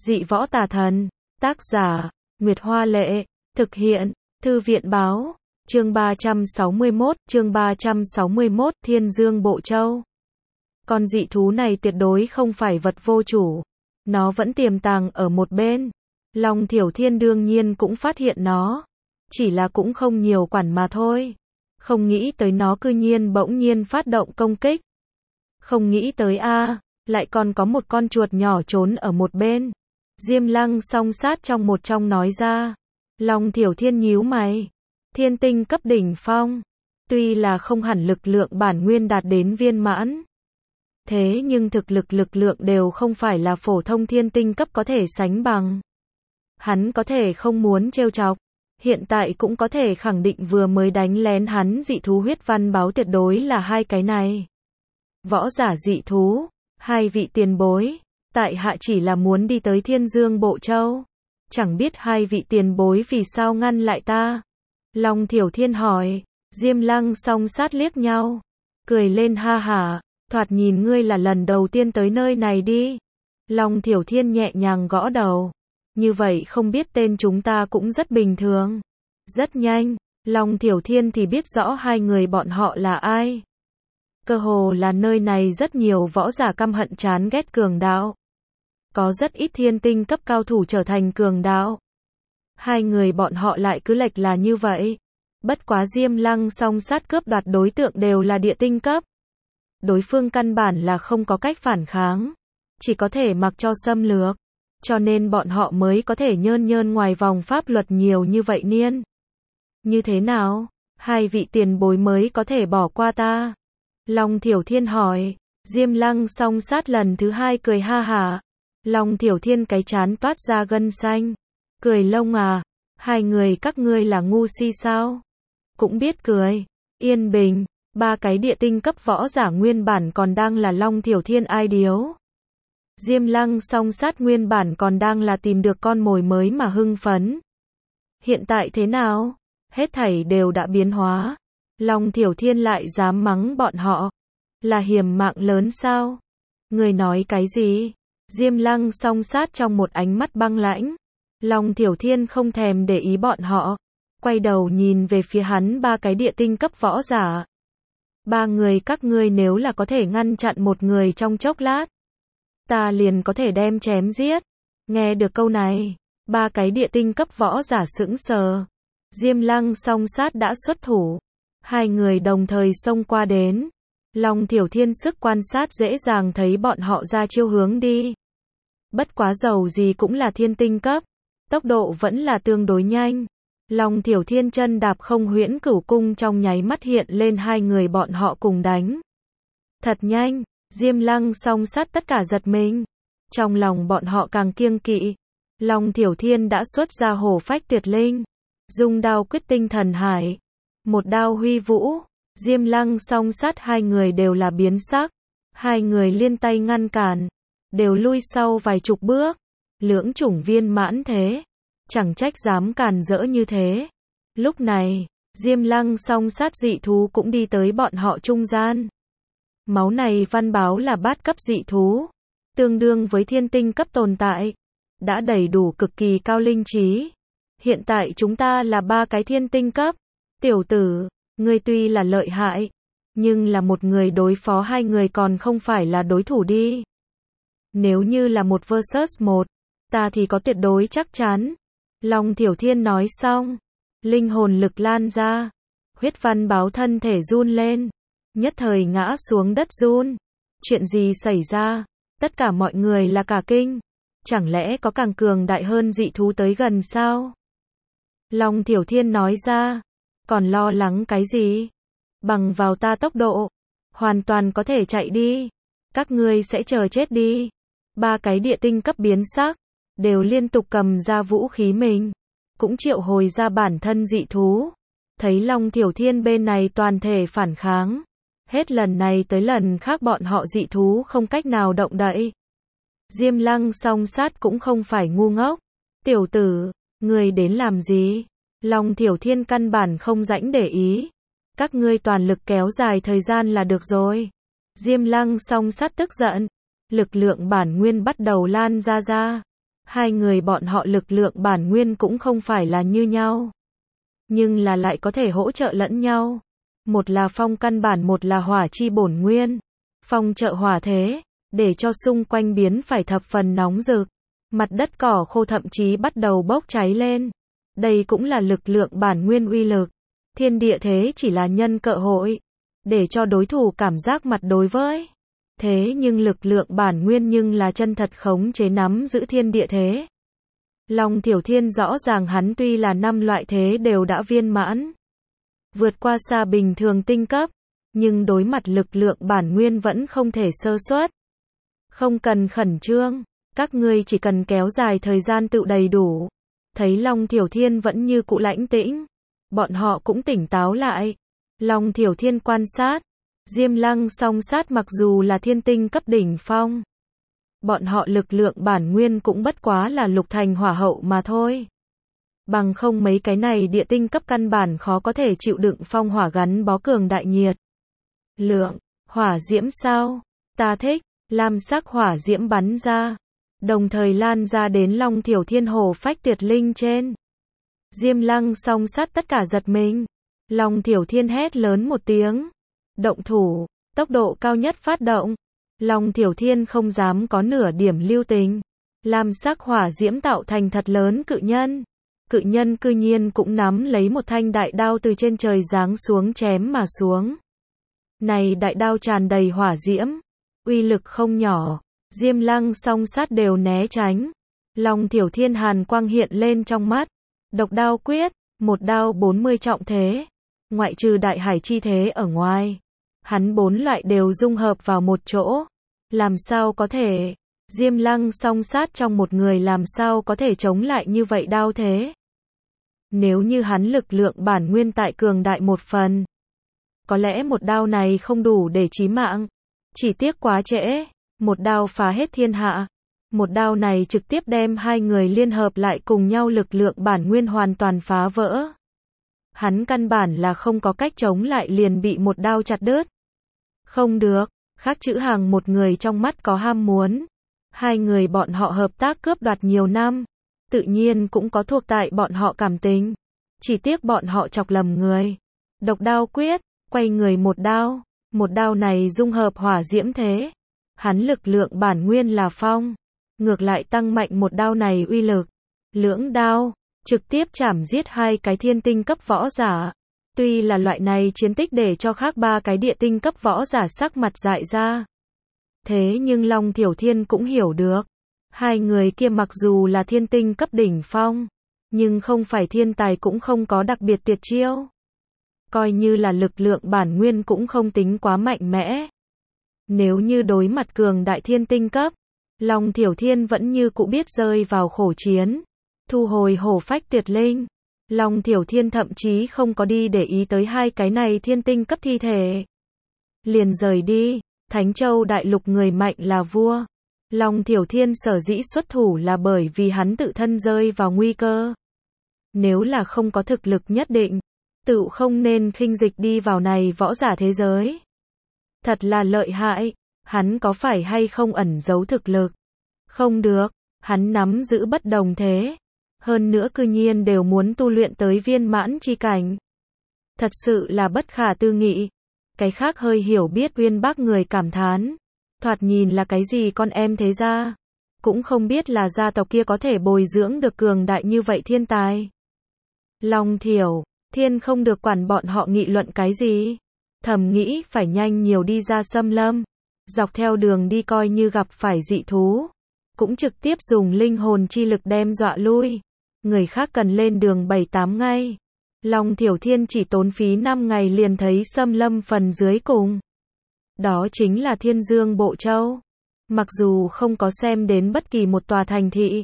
Dị võ tà thần. Tác giả, Nguyệt Hoa Lệ. Thực hiện, Thư viện Báo. Chương 361, Thiên Dương Bộ Châu. Con dị thú này tuyệt đối không phải vật vô chủ. Nó vẫn tiềm tàng ở một bên. Long Thiểu Thiên đương nhiên cũng phát hiện nó. Chỉ là cũng không nhiều quản mà thôi. Không nghĩ tới nó cư nhiên bỗng nhiên phát động công kích. Không nghĩ tới lại còn có một con chuột nhỏ trốn ở một bên. Diêm Lăng song sát trong nói ra. Long Thiểu Thiên nhíu mày. Thiên tinh cấp đỉnh phong. Tuy là không hẳn lực lượng bản nguyên đạt đến viên mãn. Thế nhưng thực lực lượng đều không phải là phổ thông thiên tinh cấp có thể sánh bằng. Hắn có thể không muốn trêu chọc. Hiện tại cũng có thể khẳng định vừa mới đánh lén hắn dị thú huyết văn báo tuyệt đối là hai cái này. Võ giả dị thú, hai vị tiền bối, tại hạ chỉ là muốn đi tới Thiên Dương Bộ Châu. Chẳng biết hai vị tiền bối vì sao ngăn lại ta. Long Thiểu Thiên hỏi. Diêm Lăng song sát liếc nhau. Cười lên ha hả, thoạt nhìn ngươi là lần đầu tiên tới nơi này đi. Long Thiểu Thiên nhẹ nhàng gõ đầu. Như vậy không biết tên chúng ta cũng rất bình thường. Rất nhanh, Long Thiểu Thiên thì biết rõ hai người bọn họ là ai. Cơ hồ là nơi này rất nhiều võ giả căm hận chán ghét cường đạo. Có rất ít thiên tinh cấp cao thủ trở thành cường đạo. Hai người bọn họ lại cứ lệch là như vậy. Bất quá Diêm Lăng song sát cướp đoạt đối tượng đều là địa tinh cấp. Đối phương căn bản là không có cách phản kháng. Chỉ có thể mặc cho xâm lược. Cho nên bọn họ mới có thể nhơn ngoài vòng pháp luật nhiều như vậy niên. Như thế nào? Hai vị tiền bối mới có thể bỏ qua ta? Long Thiểu Thiên hỏi. Diêm Lăng song sát lần thứ hai cười ha hả. Long Thiểu Thiên cái chán toát ra gân xanh. Cười lông hai người các ngươi là ngu si sao? Cũng biết cười. Yên bình, ba cái địa tinh cấp võ giả nguyên bản còn đang là Long Thiểu Thiên ai điếu. Diêm Lăng song sát nguyên bản còn đang là tìm được con mồi mới mà hưng phấn. Hiện tại thế nào? Hết thảy đều đã biến hóa. Long Thiểu Thiên lại dám mắng bọn họ. Là hiểm mạng lớn sao? Người nói cái gì? Diêm Lăng song sát trong một ánh mắt băng lãnh. Long Thiểu Thiên không thèm để ý bọn họ. Quay đầu nhìn về phía hắn ba cái địa tinh cấp võ giả. Ba người các ngươi nếu là có thể ngăn chặn một người trong chốc lát. Ta liền có thể đem chém giết. Nghe được câu này. Ba cái địa tinh cấp võ giả sững sờ. Diêm Lăng song sát đã xuất thủ. Hai người đồng thời xông qua đến. Long Thiểu Thiên sức quan sát dễ dàng thấy bọn họ ra chiêu hướng đi. Bất quá dầu gì cũng là thiên tinh cấp. Tốc độ vẫn là tương đối nhanh. Long Thiểu Thiên chân đạp không huyễn cửu cung trong nháy mắt hiện lên hai người bọn họ cùng đánh. Thật nhanh, Diêm Lăng song sát tất cả giật mình. Trong lòng bọn họ càng kiêng kỵ. Long Thiểu Thiên đã xuất ra hổ phách tuyệt linh. Dùng đao quyết tinh thần hải. Một đao huy vũ. Diêm Lăng song sát hai người đều là biến sắc. Hai người liên tay ngăn cản. Đều lui sau vài chục bước. Lưỡng chủng viên mãn thế. Chẳng trách dám càn rỡ như thế. Lúc này, Diêm Lăng song sát dị thú cũng đi tới bọn họ trung gian. Máu này văn báo là bát cấp dị thú. Tương đương với thiên tinh cấp tồn tại. Đã đầy đủ cực kỳ cao linh trí. Hiện tại chúng ta là ba cái thiên tinh cấp. Tiểu tử, ngươi tuy là lợi hại. Nhưng là một người đối phó hai người còn không phải là đối thủ đi. Nếu như là một versus một, ta thì có tuyệt đối chắc chắn. Long Thiểu Thiên nói xong. Linh hồn lực lan ra. Huyết văn báo thân thể run lên. Nhất thời ngã xuống đất run. Chuyện gì xảy ra? Tất cả mọi người là cả kinh. Chẳng lẽ có càng cường đại hơn dị thú tới gần sao? Long Thiểu Thiên nói ra. Còn lo lắng cái gì? Bằng vào ta tốc độ. Hoàn toàn có thể chạy đi. Các ngươi sẽ chờ chết đi. Ba cái địa tinh cấp biến sắc. Đều liên tục cầm ra vũ khí mình. Cũng triệu hồi ra bản thân dị thú. Thấy Long Thiểu Thiên bên này toàn thể phản kháng. Hết lần này tới lần khác bọn họ dị thú không cách nào động đậy. Diêm Lăng song sát cũng không phải ngu ngốc. Tiểu tử, người đến làm gì? Long Thiểu Thiên căn bản không rảnh để ý. Các ngươi toàn lực kéo dài thời gian là được rồi. Diêm Lăng song sát tức giận. Lực lượng bản nguyên bắt đầu lan ra. Hai người bọn họ lực lượng bản nguyên cũng không phải là như nhau, nhưng là lại có thể hỗ trợ lẫn nhau. Một là phong căn bản, một là hỏa chi bổn nguyên. Phong trợ hỏa thế, để cho xung quanh biến phải thập phần nóng rực. Mặt đất cỏ khô thậm chí bắt đầu bốc cháy lên. Đây cũng là lực lượng bản nguyên uy lực. Thiên địa thế chỉ là nhân cơ hội, để cho đối thủ cảm giác mặt đối với. Thế nhưng lực lượng bản nguyên nhưng là chân thật khống chế nắm giữ thiên địa thế. Long Thiểu Thiên rõ ràng hắn tuy là 5 loại thế đều đã viên mãn, vượt qua xa bình thường tinh cấp, nhưng đối mặt lực lượng bản nguyên vẫn không thể sơ suất. Không cần khẩn trương, các ngươi chỉ cần kéo dài thời gian tự đầy đủ. Thấy Long Thiểu Thiên vẫn như cũ lãnh tĩnh, bọn họ cũng tỉnh táo lại. Long Thiểu Thiên quan sát, Diêm Lăng song sát mặc dù là thiên tinh cấp đỉnh phong, bọn họ lực lượng bản nguyên cũng bất quá là lục thành hỏa hậu mà thôi. Bằng không mấy cái này địa tinh cấp căn bản khó có thể chịu đựng phong hỏa gắn bó cường đại nhiệt. Lượng, hỏa diễm sao? Ta thích, lam sắc hỏa diễm bắn ra, đồng thời lan ra đến Long Thiểu Thiên hổ phách tuyệt linh trên. Diêm Lăng song sát tất cả giật mình. Long Thiểu Thiên hét lớn một tiếng. Động thủ, tốc độ cao nhất phát động. Long Thiểu Thiên không dám có nửa điểm lưu tình. Lam sắc hỏa diễm tạo thành thật lớn cự nhân. Cự nhân cư nhiên cũng nắm lấy một thanh đại đao từ trên trời giáng xuống chém mà xuống. Này đại đao tràn đầy hỏa diễm, uy lực không nhỏ. Diêm Lăng song sát đều né tránh. Long Thiểu Thiên hàn quang hiện lên trong mắt. Độc đao quyết, một đao 40 trọng thế. Ngoại trừ đại hải chi thế ở ngoài, hắn 4 loại đều dung hợp vào một chỗ. Làm sao có thể? Diêm Lăng song sát trong một người làm sao có thể chống lại như vậy đao thế? Nếu như hắn lực lượng bản nguyên tại cường đại một phần, có lẽ một đao này không đủ để chí mạng. Chỉ tiếc quá trễ, một đao phá hết thiên hạ. Một đao này trực tiếp đem hai người liên hợp lại cùng nhau, lực lượng bản nguyên hoàn toàn phá vỡ. Hắn căn bản là không có cách chống lại, liền bị một đao chặt đứt. Không được, Khắc Chữ Hàng một người trong mắt có ham muốn. Hai người bọn họ hợp tác cướp đoạt nhiều năm, tự nhiên cũng có thuộc tại bọn họ cảm tình. Chỉ tiếc bọn họ chọc lầm người. Độc đao quyết, quay người một đao này dung hợp hỏa diễm thế. Hắn lực lượng bản nguyên là phong, ngược lại tăng mạnh một đao này uy lực. Lưỡng đao, trực tiếp chảm giết hai cái thiên tinh cấp võ giả. Tuy là loại này chiến tích để cho khác ba cái địa tinh cấp võ giả sắc mặt dại ra. Thế nhưng Long Thiểu Thiên cũng hiểu được. Hai người kia mặc dù là thiên tinh cấp đỉnh phong, nhưng không phải thiên tài, cũng không có đặc biệt tuyệt chiêu. Coi như là lực lượng bản nguyên cũng không tính quá mạnh mẽ. Nếu như đối mặt cường đại thiên tinh cấp, Long Thiểu Thiên vẫn như cũ biết rơi vào khổ chiến. Thu hồi hổ phách tuyệt linh, Long Thiểu Thiên thậm chí không có đi để ý tới hai cái này thiên tinh cấp thi thể. Liền rời đi. Thánh Châu đại lục người mạnh là vua. Long Thiểu Thiên sở dĩ xuất thủ là bởi vì hắn tự thân rơi vào nguy cơ. Nếu là không có thực lực nhất định, tự không nên khinh dịch đi vào này võ giả thế giới. Thật là lợi hại. Hắn có phải hay không ẩn giấu thực lực? Không được, hắn nắm giữ bất đồng thế. Hơn nữa cư nhiên đều muốn tu luyện tới viên mãn chi cảnh. Thật sự là bất khả tư nghị. Cái khác hơi hiểu biết Uyên Bác người cảm thán. Thoạt nhìn là cái gì con em thế gia. Cũng không biết là gia tộc kia có thể bồi dưỡng được cường đại như vậy thiên tài. Long Thiểu Thiên không được quản bọn họ nghị luận cái gì. Thầm nghĩ phải nhanh nhiều đi ra xâm lâm. Dọc theo đường đi coi như gặp phải dị thú, cũng trực tiếp dùng linh hồn chi lực đem dọa lui. Người khác cần lên đường 7-8 ngày. Long Thiểu Thiên chỉ tốn phí 5 ngày liền thấy xâm lâm phần dưới cùng. Đó chính là Thiên Dương Bộ Châu. Mặc dù không có xem đến bất kỳ một tòa thành thị,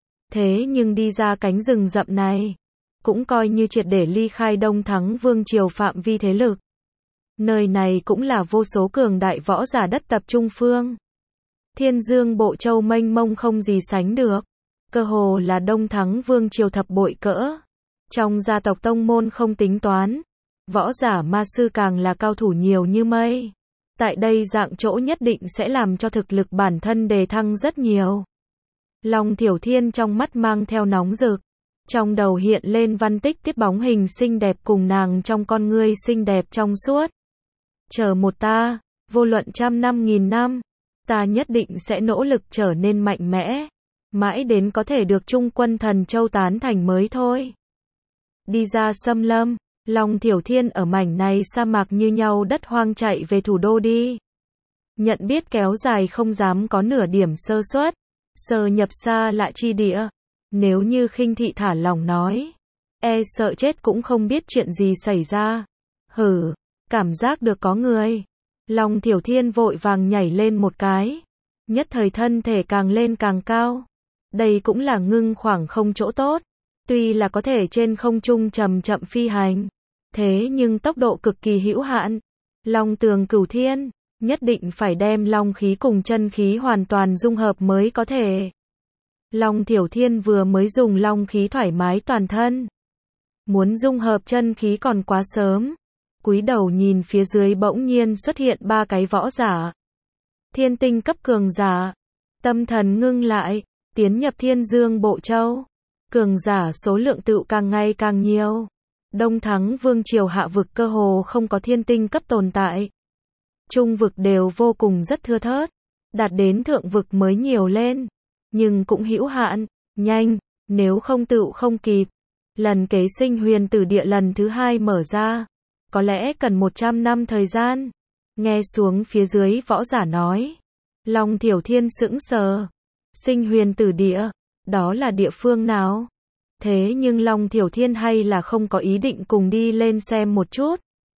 thế nhưng đi ra cánh rừng rậm này, cũng coi như triệt để ly khai Đông Thắng Vương triều phạm vi thế lực. Nơi này cũng là vô số cường đại võ giả đất tập trung phương. Thiên Dương Bộ Châu mênh mông không gì sánh được. Cơ hồ là Đông Thắng Vương triều thập bội cỡ. Trong gia tộc tông môn không tính toán. Võ giả ma sư càng là cao thủ nhiều như mây. Tại đây dạng chỗ nhất định sẽ làm cho thực lực bản thân đề thăng rất nhiều. Long Thiểu Thiên trong mắt mang theo nóng rực. Trong đầu hiện lên văn tích tiếp bóng hình xinh đẹp cùng nàng trong con ngươi xinh đẹp trong suốt. Chờ một ta, vô luận trăm năm nghìn năm, ta nhất định sẽ nỗ lực trở nên mạnh mẽ, mãi đến có thể được Trung Quân Thần Châu tán thành mới thôi. Đi ra xâm lâm, Long Thiểu Thiên ở mảnh này sa mạc như nhau đất hoang chạy về thủ đô đi. Nhận biết kéo dài không dám có nửa điểm sơ suất, sờ nhập xa lạ chi địa. Nếu như khinh thị thả lỏng nói, e sợ chết cũng không biết chuyện gì xảy ra. Hử, cảm giác được có người. Long Thiểu Thiên vội vàng nhảy lên một cái. Nhất thời thân thể càng lên càng cao. Đây cũng là ngưng khoảng không chỗ tốt. Tuy là có thể trên không trung chậm chậm phi hành, thế nhưng tốc độ cực kỳ hữu hạn. Long tường cửu thiên, nhất định phải đem long khí cùng chân khí hoàn toàn dung hợp mới có thể. Long Thiểu Thiên vừa mới dùng long khí thoải mái toàn thân. Muốn dung hợp chân khí còn quá sớm. Cúi đầu nhìn phía dưới bỗng nhiên xuất hiện 3 cái võ giả. Thiên tinh cấp cường giả. Tâm thần ngưng lại, tiến nhập Thiên Dương Bộ Châu. Cường giả số lượng tựu càng ngày càng nhiều. Đông Thắng Vương Triều hạ vực cơ hồ không có thiên tinh cấp tồn tại. Trung vực đều vô cùng rất thưa thớt. Đạt đến thượng vực mới nhiều lên. Nhưng cũng hữu hạn, nhanh, nếu không tựu không kịp. Lần kế sinh huyền tử địa lần thứ 2 mở ra. Có lẽ cần 100 năm thời gian. Nghe xuống phía dưới võ giả nói. Long Thiểu Thiên sững sờ. Sinh huyền tử địa, đó là địa phương nào? Thế nhưng Long Thiểu Thiên hay là không có ý định cùng đi lên xem một chút.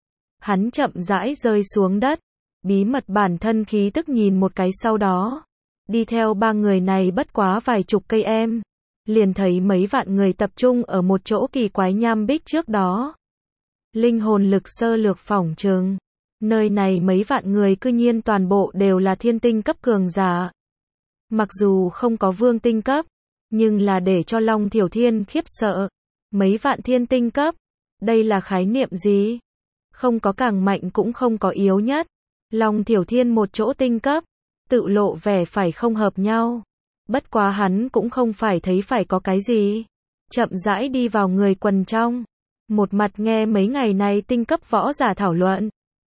Hắn chậm rãi rơi xuống đất. Bí mật bản thân khí tức nhìn một cái sau đó. Đi theo 3 người này bất quá vài chục cây em. Liền thấy mấy vạn người tập trung ở một chỗ kỳ quái nham bích trước đó. Linh hồn lực sơ lược phỏng chừng. Nơi này mấy vạn người cư nhiên toàn bộ đều là thiên tinh cấp cường giả. Mặc dù không có vương tinh cấp, nhưng là để cho Long Thiểu Thiên khiếp sợ. Mấy vạn thiên tinh cấp, đây là khái niệm gì? Không có càng mạnh cũng không có yếu nhất. Long Thiểu Thiên một chỗ tinh cấp, tự lộ vẻ phải không hợp nhau. Bất quá hắn cũng không phải thấy phải có cái gì. Chậm rãi đi vào người quần trong. Một mặt nghe mấy ngày này tinh cấp võ giả thảo luận.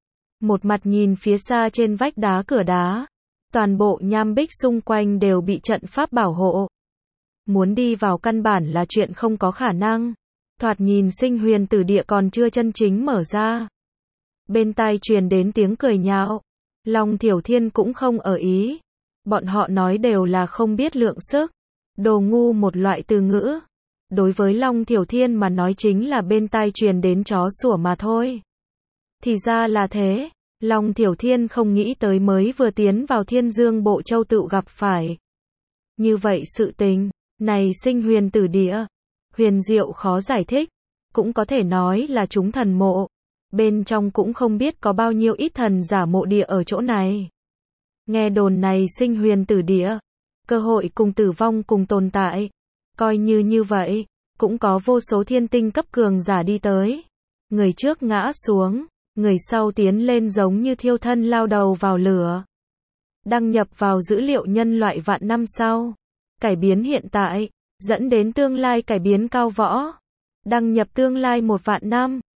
Một mặt nhìn phía xa trên vách đá cửa đá. Toàn bộ nham bích xung quanh đều bị trận pháp bảo hộ. Muốn đi vào căn bản là chuyện không có khả năng. Thoạt nhìn sinh huyền tử địa còn chưa chân chính mở ra. Bên tai truyền đến tiếng cười nhạo. Long Thiểu Thiên cũng không ở ý. Bọn họ nói đều là không biết lượng sức. Đồ ngu một loại từ ngữ. Đối với Long Thiểu Thiên mà nói chính là bên tai truyền đến chó sủa mà thôi. Thì ra là thế. Long Thiểu Thiên không nghĩ tới mới vừa tiến vào Thiên Dương Bộ Châu tự gặp phải. Như vậy sự tình, này sinh huyền tử địa. Huyền diệu khó giải thích. Cũng có thể nói là chúng thần mộ. Bên trong cũng không biết có bao nhiêu ít thần giả mộ địa ở chỗ này. Nghe đồn này sinh huyền tử địa. Cơ hội cùng tử vong cùng tồn tại. Coi như vậy, cũng có vô số thiên tinh cấp cường giả đi tới. Người trước ngã xuống, người sau tiến lên giống như thiêu thân lao đầu vào lửa. Đăng nhập vào dữ liệu nhân loại vạn năm sau. Cải biến hiện tại, dẫn đến tương lai cải biến cao võ. Đăng nhập tương lai 1 vạn năm.